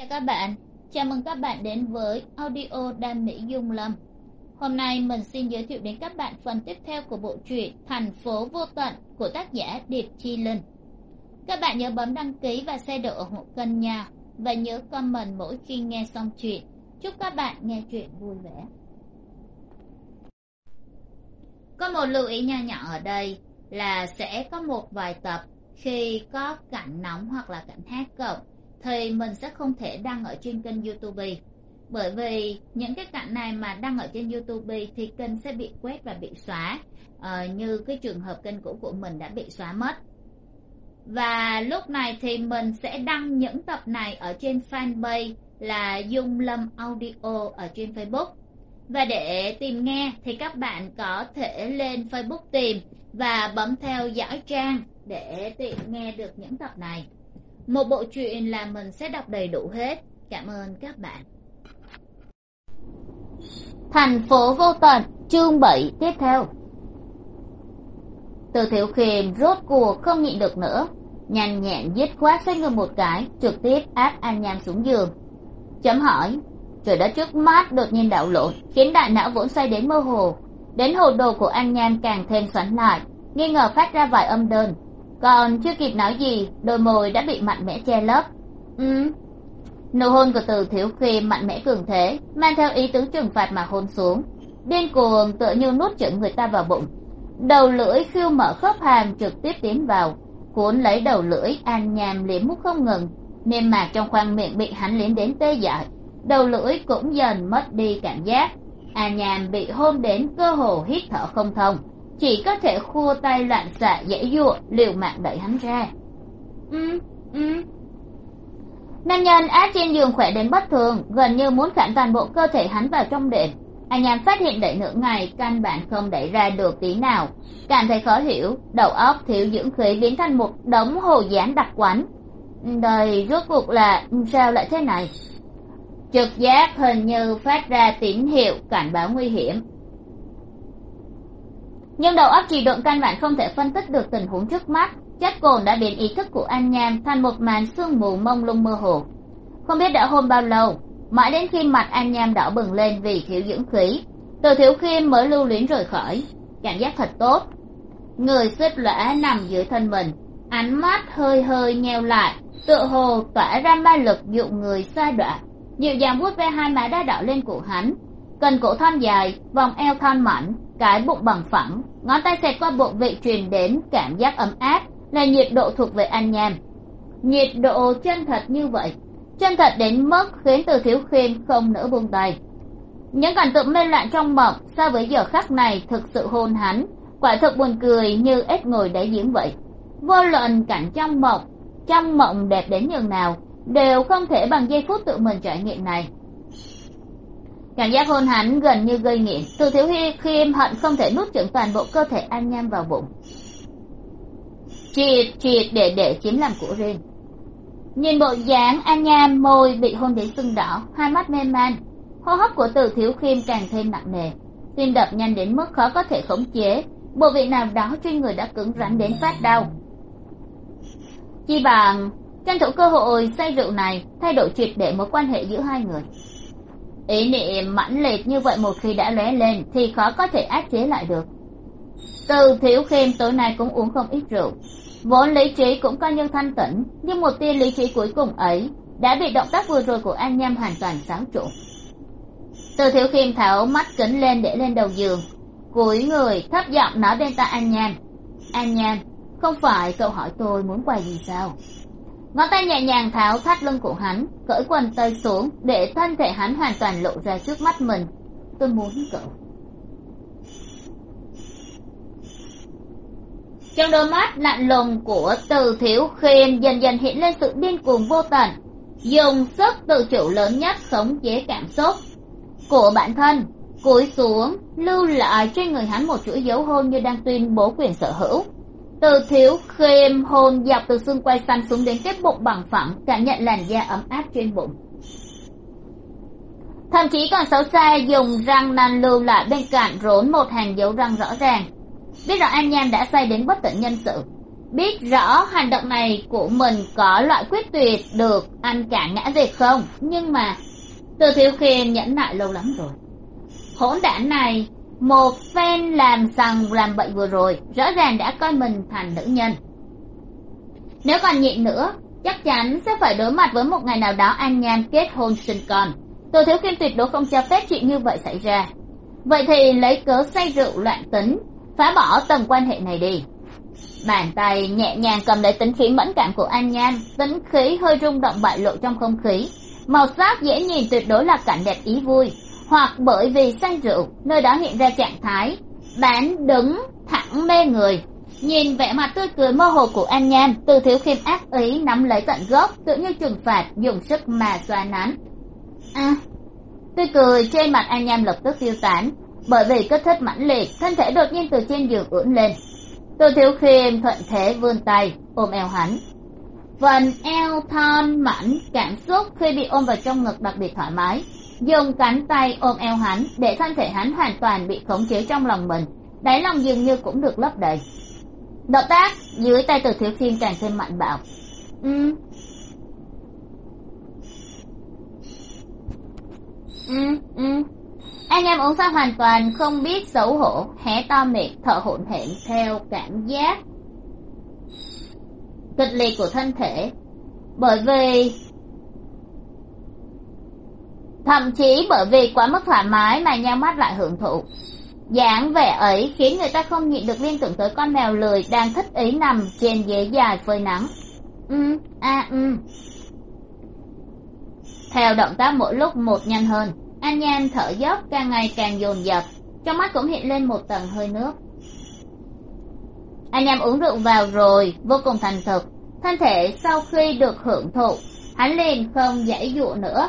Chào các bạn, chào mừng các bạn đến với audio Đam Mỹ Dung Lâm. Hôm nay mình xin giới thiệu đến các bạn phần tiếp theo của bộ truyện Thành phố vô tận của tác giả Điệp Chi Linh. Các bạn nhớ bấm đăng ký và share độ ủng hộ kênh nha, và nhớ comment mỗi khi nghe xong chuyện. Chúc các bạn nghe chuyện vui vẻ. Có một lưu ý nho nhỏ ở đây là sẽ có một vài tập khi có cảnh nóng hoặc là cảnh hát cộng thì mình sẽ không thể đăng ở trên kênh YouTube, bởi vì những cái cảnh này mà đăng ở trên YouTube thì kênh sẽ bị quét và bị xóa, như cái trường hợp kênh cũ của mình đã bị xóa mất. Và lúc này thì mình sẽ đăng những tập này ở trên fanpage là Dung Lâm Audio ở trên Facebook. Và để tìm nghe thì các bạn có thể lên Facebook tìm và bấm theo dõi trang để tiện nghe được những tập này. Một bộ truyện là mình sẽ đọc đầy đủ hết. Cảm ơn các bạn. Thành phố vô tận, chương 7 tiếp theo. Từ Thiệu Khiêm rốt cuộc không nhịn được nữa, nhanh nhẹn dứt khoát xoay người một cái, trực tiếp áp An Nham xuống giường. Chấm hỏi, trời đất trước mắt đột nhiên đảo lộn, khiến đại não vốn xoay đến mơ hồ. Đến hồ đồ của An Nham càng thêm xoắn lại, nghi ngờ phát ra vài âm đơn. Còn chưa kịp nói gì, đôi môi đã bị mạnh mẽ che lấp. Nụ hôn của Từ Thiếu Khiêm mạnh mẽ cường thế, mang theo ý tứ trừng phạt mà hôn xuống, điên cuồng tựa như nuốt chửng người ta vào bụng. Đầu lưỡi khiêu mở khớp hàm trực tiếp tiến vào, cuốn lấy đầu lưỡi. An Nham liếm mút không ngừng, niêm mạc trong khoang miệng bị hắn liếm đến tê dại, đầu lưỡi cũng dần mất đi cảm giác. An Nham bị hôn đến cơ hồ hít thở không thông, chỉ có thể khua tay loạn xạ giãy giụa liều mạng đẩy hắn ra. Nam nhân áp trên giường khỏe đến bất thường, gần như muốn khảm toàn bộ cơ thể hắn vào trong đệm. Anh Nham phát hiện đẩy nửa ngày căn bản không đẩy ra được tí nào, cảm thấy khó hiểu, đầu óc thiếu dưỡng khí biến thành một đống hồ dán đặc quánh. Đời rốt cuộc là sao lại thế này? Trực giác hình như phát ra tín hiệu cảnh báo nguy hiểm, nhưng đầu óc trì độn căn bản không thể phân tích được tình huống trước mắt. Chất cồn đã biến ý thức của An Nham thành một màn sương mù mông lung mơ hồ. Không biết đã hôn bao lâu, mãi đến khi mặt An Nham đỏ bừng lên vì thiếu dưỡng khí, Từ Thiếu Khiêm mới lưu luyến rời khỏi. Cảm giác thật tốt. Người xích lõa nằm dưới thân mình, ánh mắt hơi hơi nheo lại, tựa hồ tỏa ra ma lực dụ người sa đọa, dịu dàng vuốt ve hai má đã đỏ lên của hắn. Cần cổ thon dài, vòng eo thon mảnh, cái bụng bằng phẳng, ngón tay xẹt qua bộ vị truyền đến cảm giác ấm áp, là nhiệt độ thuộc về An Nham. Nhiệt độ chân thật như vậy, chân thật đến mức khiến Từ Thiếu Khiêm không nỡ buông tay. Những cảnh tượng mê loạn trong mộng so với giờ khắc này thực sự hôn hắn, quả thực buồn cười như ếch ngồi đáy giếng vậy. Vô luận cảnh trong mộng đẹp đến nhường nào, đều không thể bằng giây phút tự mình trải nghiệm này. Cảm giác hôn hắn gần như gây nghiện, Từ Thiếu Khiêm hận không thể nuốt chửng toàn bộ cơ thể An Nham vào bụng, triệt để chiếm làm của riêng. Nhìn bộ dáng An Nham, môi bị hôn đến sưng đỏ, hai mắt mê man, hô hấp của Từ Thiếu Khiêm càng thêm nặng nề, tim đập nhanh đến mức khó có thể khống chế, bộ vị nào đó trên người đã cứng rắn đến phát đau. Chi bằng tranh thủ cơ hội say rượu này thay đổi triệt để mối quan hệ giữa hai người. Ý niệm mãnh liệt như vậy một khi đã lóe lên thì khó có thể áp chế lại được. Từ Thiếu Khiêm tối nay cũng uống không ít rượu, vốn lý trí cũng coi như thanh tĩnh, nhưng một tia lý trí cuối cùng ấy đã bị động tác vừa rồi của An Nham hoàn toàn xáo trộn. Từ Thiếu Khiêm tháo mắt kính lên để lên đầu giường, cúi người thấp giọng nói bên tai An Nham. An Nham, không phải cậu hỏi tôi muốn quà gì sao? Ngón tay nhẹ nhàng tháo thắt lưng của hắn, cởi quần tây xuống để thân thể hắn hoàn toàn lộ ra trước mắt mình. Tôi muốn cậu. Trong đôi mắt lạnh lùng của Từ Thiếu Khiêm dần dần hiện lên sự điên cuồng vô tận, dùng sức tự chủ lớn nhất khống chế cảm xúc của bản thân, cúi xuống lưu lại trên người hắn một chuỗi dấu hôn như đang tuyên bố quyền sở hữu. Từ Thiếu Khiêm hôn dọc từ xương quai xanh xuống đến cái bụng bằng phẳng, cảm nhận làn da ấm áp trên bụng. Thậm chí còn xấu xa dùng răng nanh lưu lại bên cạnh rốn một hàng dấu răng rõ ràng. Biết rõ An Nham đã say đến bất tỉnh nhân sự, biết rõ hành động này của mình có loại quyết tuyệt được anh cản ngã diệt không, nhưng mà Từ Thiếu Khiêm nhẫn nại lâu lắm rồi. Hỗn đản này một phen làm sằng làm bậy vừa rồi rõ ràng đã coi mình thành nữ nhân. Nếu còn nhịn nữa chắc chắn sẽ phải đối mặt với một ngày nào đó An Nham kết hôn sinh con. Từ Thiếu Khiêm tuyệt đối không cho phép chuyện như vậy xảy ra. Vậy thì lấy cớ say rượu loạn tính, phá bỏ tầng quan hệ này đi. Bàn tay nhẹ nhàng cầm lấy tính khí mẫn cảm của An Nham, tính khí hơi rung động bại lộ trong không khí. Màu sắc dễ nhìn tuyệt đối là cảnh đẹp ý vui, hoặc bởi vì say rượu, nơi đó hiện ra trạng thái bán đứng thẳng mê người. Nhìn vẻ mặt tươi cười mơ hồ của An Nham, Từ Thiếu Khiêm ác ý nắm lấy tận gốc, tự như trừng phạt, dùng sức mà xoa nắn. Tươi cười trên mặt An Nham lập tức tiêu tán, bởi vì kích thích mãnh liệt, thân thể đột nhiên từ trên giường ưỡn lên. Từ Thiếu Khiêm thuận thế vươn tay ôm eo hắn. Phần eo thon mảnh cảm xúc khi bị ôm vào trong ngực đặc biệt thoải mái, dùng cánh tay ôm eo hắn để thân thể hắn hoàn toàn bị khống chế trong lòng mình, đáy lòng dường như cũng được lấp đầy. Động tác dưới tay Từ Thiếu Khiêm càng thêm mạnh bạo. Anh em uống sao hoàn toàn không biết xấu hổ, hé to miệng thở hổn hển theo cảm giác kịch liệt của thân thể, thậm chí bởi vì quá mức thoải mái mà nhắm mắt lại hưởng thụ. Dáng vẻ ấy khiến người ta không nhịn được liên tưởng tới con mèo lười đang thích ý nằm trên ghế dài phơi nắng. Theo động tác mỗi lúc một nhanh hơn, An Nham thở dốc càng ngày càng dồn dập, trong mắt cũng hiện lên một tầng hơi nước. An Nham uống rượu vào rồi, vô cùng thành thực, thân thể sau khi được hưởng thụ, hắn liền không giãy giụa nữa,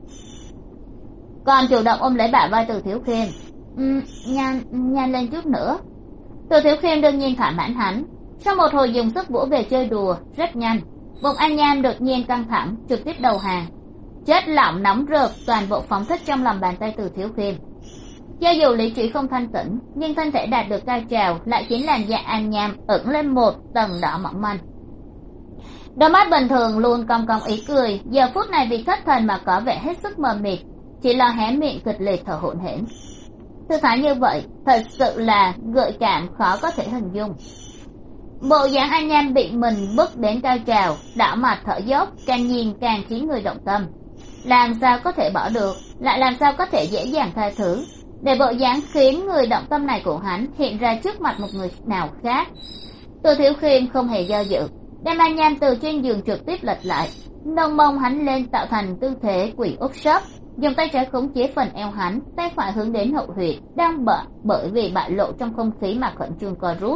còn chủ động ôm lấy bả vai Từ Thiếu Khiêm. Nhanh lên chút nữa. Từ Thiếu Khiêm đương nhiên thỏa mãn hắn. Sau một hồi dùng sức vỗ về chơi đùa rất nhanh, bụng An Nham đột nhiên căng thẳng, trực tiếp đầu hàng. Chất lỏng nóng rực toàn bộ phóng thích trong lòng bàn tay Từ Thiếu Khiêm. Cho dù lý trí không thanh tĩnh, nhưng thân thể đạt được cao trào lại khiến làn da An Nham ửng lên một tầng đỏ mỏng manh. Đôi mắt bình thường luôn cong cong ý cười, giờ phút này vì thất thần mà có vẻ hết sức mờ mịt, chỉ lo hé miệng kịch liệt thở hổn hển. Thư thái như vậy thật sự là gợi cảm khó có thể hình dung. Bộ dáng An Nham bị mình bức đến cao trào, đỏ mặt thở dốc, càng nhìn càng khiến người động tâm. Làm sao có thể bỏ được, lại làm sao có thể dễ dàng tha thứ, để bộ dáng khiến người động tâm này của hắn hiện ra trước mặt một người nào khác. Từ Thiếu Khiêm không hề do dự, đem An Nham từ trên giường trực tiếp lật lại, nâng mông hắn lên tạo thành tư thế quỷ úp sấp, dùng tay trái khống chế phần eo hắn, tay phải hướng đến hậu huyệt đang bởi vì bại lộ trong không khí mà khẩn trương co rút.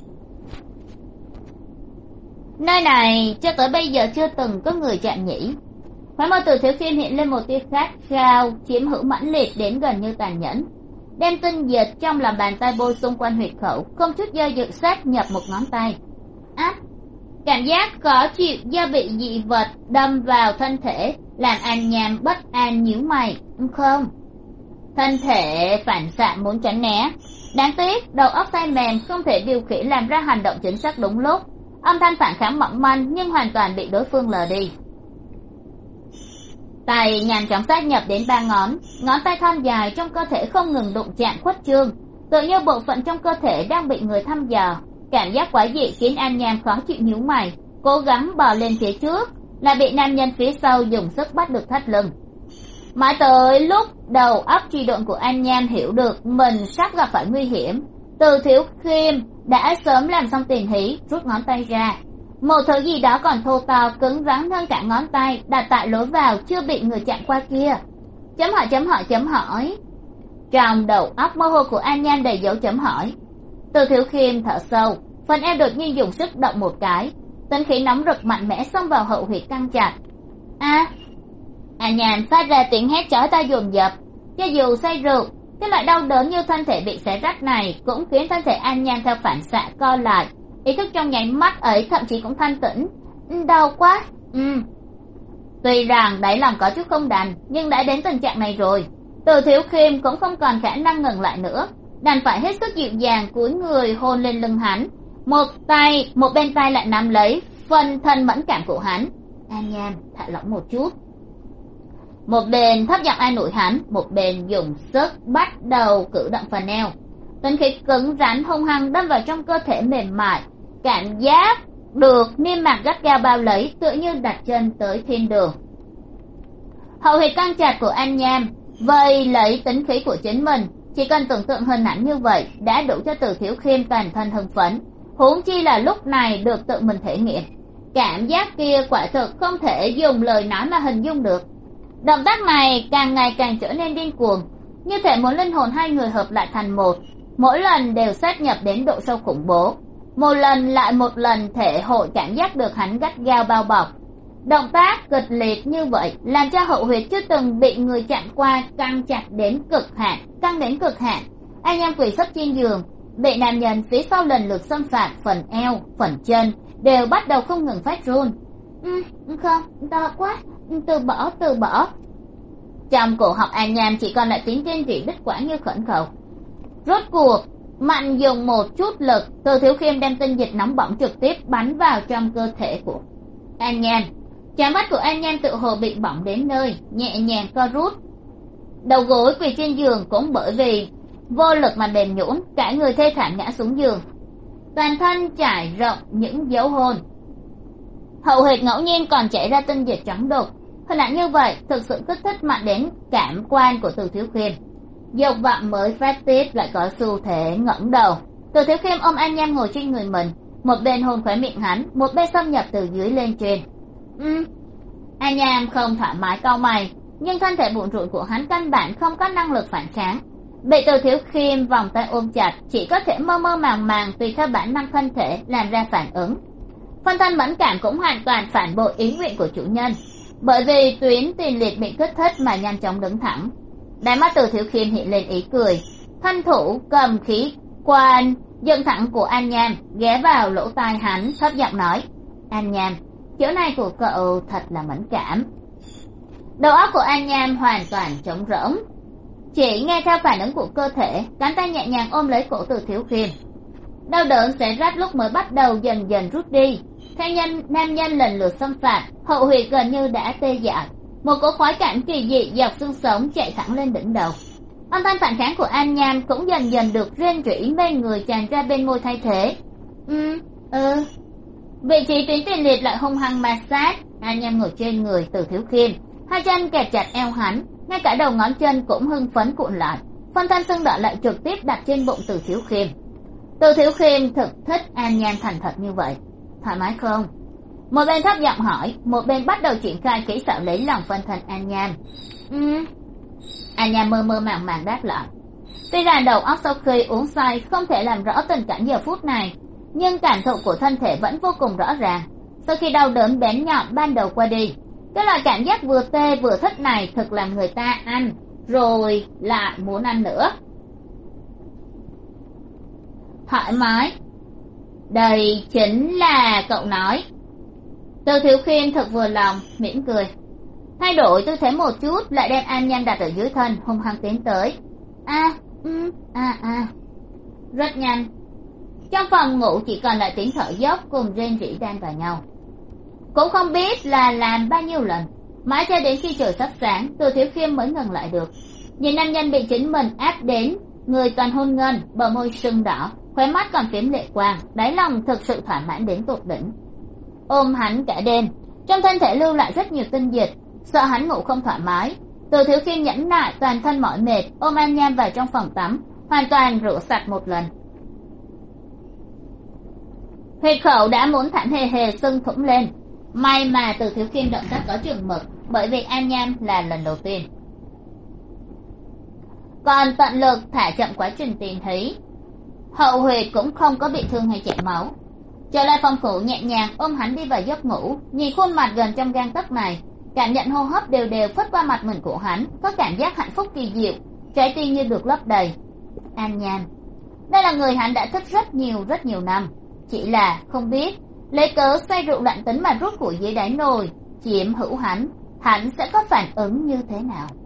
Nơi này cho tới bây giờ chưa từng có người chạm nhỉ. Khóe môi Từ Thiếu Khiêm hiện lên một tia khát khao chiếm hữu mãnh liệt đến gần như tàn nhẫn, đem tinh dịch trong lòng bàn tay bôi xung quanh huyệt khẩu, không chút do dự sát nhập một ngón tay. Cảm giác khó chịu do bị dị vật đâm vào thân thể làm An Nham bất an nhíu mày. Không, thân thể phản xạ muốn tránh né, đáng tiếc đầu óc tay mềm không thể điều khiển làm ra hành động chính xác đúng lúc, âm thanh phản kháng mỏng manh nhưng hoàn toàn bị đối phương lờ đi. Tay nhanh chóng sát nhập đến 3 ngón tay thon dài trong cơ thể không ngừng đụng chạm khuất trương, tự như bộ phận trong cơ thể đang bị người thăm dò. Cảm giác quái dị khiến An Nham khó chịu nhíu mày, cố gắng bò lên phía trước, lại bị nam nhân phía sau dùng sức bắt được thắt lưng. Mãi tới lúc đầu óc truy độn của An Nham hiểu được mình sắp gặp phải nguy hiểm, Từ Thiếu Khiêm đã sớm làm xong tiền hí, rút ngón tay ra, một thứ gì đó còn thô to cứng rắn hơn cả ngón tay đặt tại lối vào chưa bị người chạm qua kia. Chấm hỏi. Trong đầu óc mơ hồ của An Nham đầy dấu chấm hỏi. Từ Thiếu Khiêm thở sâu, phần eo đột nhiên dùng sức động một cái, tính khí nóng rực mạnh mẽ xông vào hậu huyệt căng chặt. An Nham phát ra tiếng hét chói tai dồn dập. Cho dù say rượu, cái loại đau đớn như thân thể bị xé rách này cũng khiến thân thể An Nham theo phản xạ co lại, ý thức trong nháy mắt ấy thậm chí cũng thanh tĩnh. Đau quá. Tuy rằng đáy lòng có chút không đành, nhưng đã đến tình trạng này rồi, Từ Thiếu Khiêm cũng không còn khả năng ngừng lại nữa, đành phải hết sức dịu dàng cúi người hôn lên lưng hắn, một bên tay lại nắm lấy phần thân mẫn cảm của hắn. An Nham, thả lỏng một chút. Một bên thấp giọng an ủi hắn, một bên dùng sức bắt đầu cử động phần eo. Tính khí cứng rắn hung hăng đâm vào trong cơ thể mềm mại, cảm giác được niêm mạc gắt gao bao lấy, tựa như đặt chân tới thiên đường. Hậu huyệt căng chặt của An Nham vây lấy tính khí của chính mình, chỉ cần tưởng tượng hình ảnh như vậy đã đủ cho Từ Thiếu Khiêm toàn thân hưng phấn, huống chi là lúc này được tự mình thể nghiệm. Cảm giác kia quả thực không thể dùng lời nói mà hình dung được. Động tác này càng ngày càng trở nên điên cuồng, như thể muốn linh hồn hai người hợp lại thành một, mỗi lần đều sát nhập đến độ sâu khủng bố. Một lần lại một lần thể hội cảm giác được hắn gắt gao bao bọc. Động tác kịch liệt như vậy làm cho hậu huyệt chưa từng bị người chạm qua căng chặt đến cực hạn, căng đến cực hạn. An Nham quỳ sấp trên giường, bị nam nhân phía sau lần lượt xâm phạm phần eo, phần chân đều bắt đầu không ngừng phát run. Không, to quá, từ bỏ. Trong cổ họng An Nham chỉ còn lại tiếng rên rỉ đứt quãng như khẩn cầu. Rốt cuộc mạnh dùng một chút lực, Từ Thiếu Khiêm đem tinh dịch nóng bỏng trực tiếp bắn vào trong cơ thể của An Nham. Trán mắt của An Nham tự hồ bị bỏng đến nơi, nhẹ nhàng co rút. Đầu gối quỳ trên giường cũng bởi vì vô lực mà mềm nhũn, cả người thê thảm ngã xuống giường. Toàn thân trải rộng những dấu hôn. Hậu huyệt ngẫu nhiên còn chảy ra tinh dịch trắng đục. Hình ảnh như vậy thực sự kích thích mạnh đến cảm quan của Từ Thiếu Khiêm. Dục vọng mới phát tiết lại có xu thế ngẩng đầu. Từ Thiếu Khiêm ôm An Nham ngồi trên người mình, một bên hôn khóe miệng hắn, một bên xâm nhập từ dưới lên trên. An Nham không thoải mái cau mày, nhưng thân thể bủn rủn của hắn căn bản không có năng lực phản kháng. Bị Từ Thiếu Khiêm vòng tay ôm chặt, chỉ có thể mơ mơ màng màng tùy theo bản năng thân thể làm ra phản ứng. Phân thân mẫn cảm cũng hoàn toàn phản bội ý nguyện của chủ nhân, bởi vì tuyến tiền liệt bị kích thích mà nhanh chóng đứng thẳng. Đáy mắt Từ Thiếu Khiêm hiện lên ý cười, thân thủ cầm khí quan dựng thẳng của An Nham ghé vào lỗ tai hắn, thấp giọng nói: An Nham, chỗ này của cậu thật là mẫn cảm. Đầu óc của An Nham hoàn toàn trống rỗng, chỉ nghe theo phản ứng của cơ thể, cánh tay nhẹ nhàng ôm lấy cổ Từ Thiếu Khiêm. Đau đớn xé rách lúc mới bắt đầu dần dần rút đi. Theo nam nhân lần lượt xâm phạm, hậu huyệt gần như đã tê dại. Một cỗ khoái cảm kỳ dị dọc xương sống chạy thẳng lên đỉnh đầu. Âm thanh phản kháng của An Nham cũng dần dần được rên rỉ mê người tràn ra bên môi thay thế. Vị trí tuyến tiền liệt lại hung hăng ma sát. An Nham ngồi trên người Từ Thiếu Khiêm, hai chân kẹp chặt eo hắn, ngay cả đầu ngón chân cũng hưng phấn cuộn lại. Phân thân sưng đỏ lại trực tiếp đặt trên bụng Từ Thiếu Khiêm. Từ Thiếu Khiêm thực thích An Nham thành thật như vậy. Thoải mái không? Một bên thấp giọng hỏi, một bên bắt đầu triển khai kỹ xảo lấy lòng phân thân An Nham. An Nham mơ mơ màng màng đáp lại. Tuy rằng đầu óc sau khi uống say không thể làm rõ tình cảnh giờ phút này, nhưng cảm thụ của thân thể vẫn vô cùng rõ ràng. Sau khi đau đớn bén nhọn ban đầu qua đi, cái loại cảm giác vừa tê vừa thích này thực làm người ta ăn rồi lại muốn ăn nữa. Thoải mái, đây chính là cậu nói. Từ Thiếu Khiêm thật vừa lòng, mỉm cười, thay đổi tư thế một chút, lại đem An Nham đặt ở dưới thân, hung hăng tiến tới. Rất nhanh, trong phòng ngủ chỉ còn lại tiếng thở dốc cùng rên rỉ đan vào nhau. Cũng không biết là làm bao nhiêu lần, mãi cho đến khi trời sắp sáng, Từ Thiếu Khiêm mới ngừng lại được. Nhìn nam nhân bị chính mình áp đến, người toàn hôn ngân, bờ môi sưng đỏ, khóe mắt còn phiếm lệ quang, đáy lòng thực sự thỏa mãn đến tột đỉnh. Ôm hắn cả đêm, trong thân thể lưu lại rất nhiều tinh dịch, sợ hắn ngủ không thoải mái. Từ Thiếu Khiêm nhẫn nại toàn thân mỏi mệt, ôm An Nham vào trong phòng tắm, hoàn toàn rửa sạch một lần. Huyệt khẩu đã muốn thẳng hề hề sưng thủng lên. May mà Từ Thiếu Khiêm động tác có chừng mực, bởi vì An Nham là lần đầu tiên. Còn tận lực thả chậm quá trình tiền thí, hậu huyệt cũng không có bị thương hay chảy máu. Trở lại phòng phủ nhẹ nhàng ôm hắn đi vào giấc ngủ, nhìn khuôn mặt gần trong gang tấc này, cảm nhận hô hấp đều đều phất qua mặt mình của hắn, có cảm giác hạnh phúc kỳ diệu, trái tim như được lấp đầy. An Nham, đây là người hắn đã thích rất nhiều năm, chỉ là không biết lấy cớ say rượu loạn tính mà rút củi dưới đáy nồi chiếm hữu hắn sẽ có phản ứng như thế nào.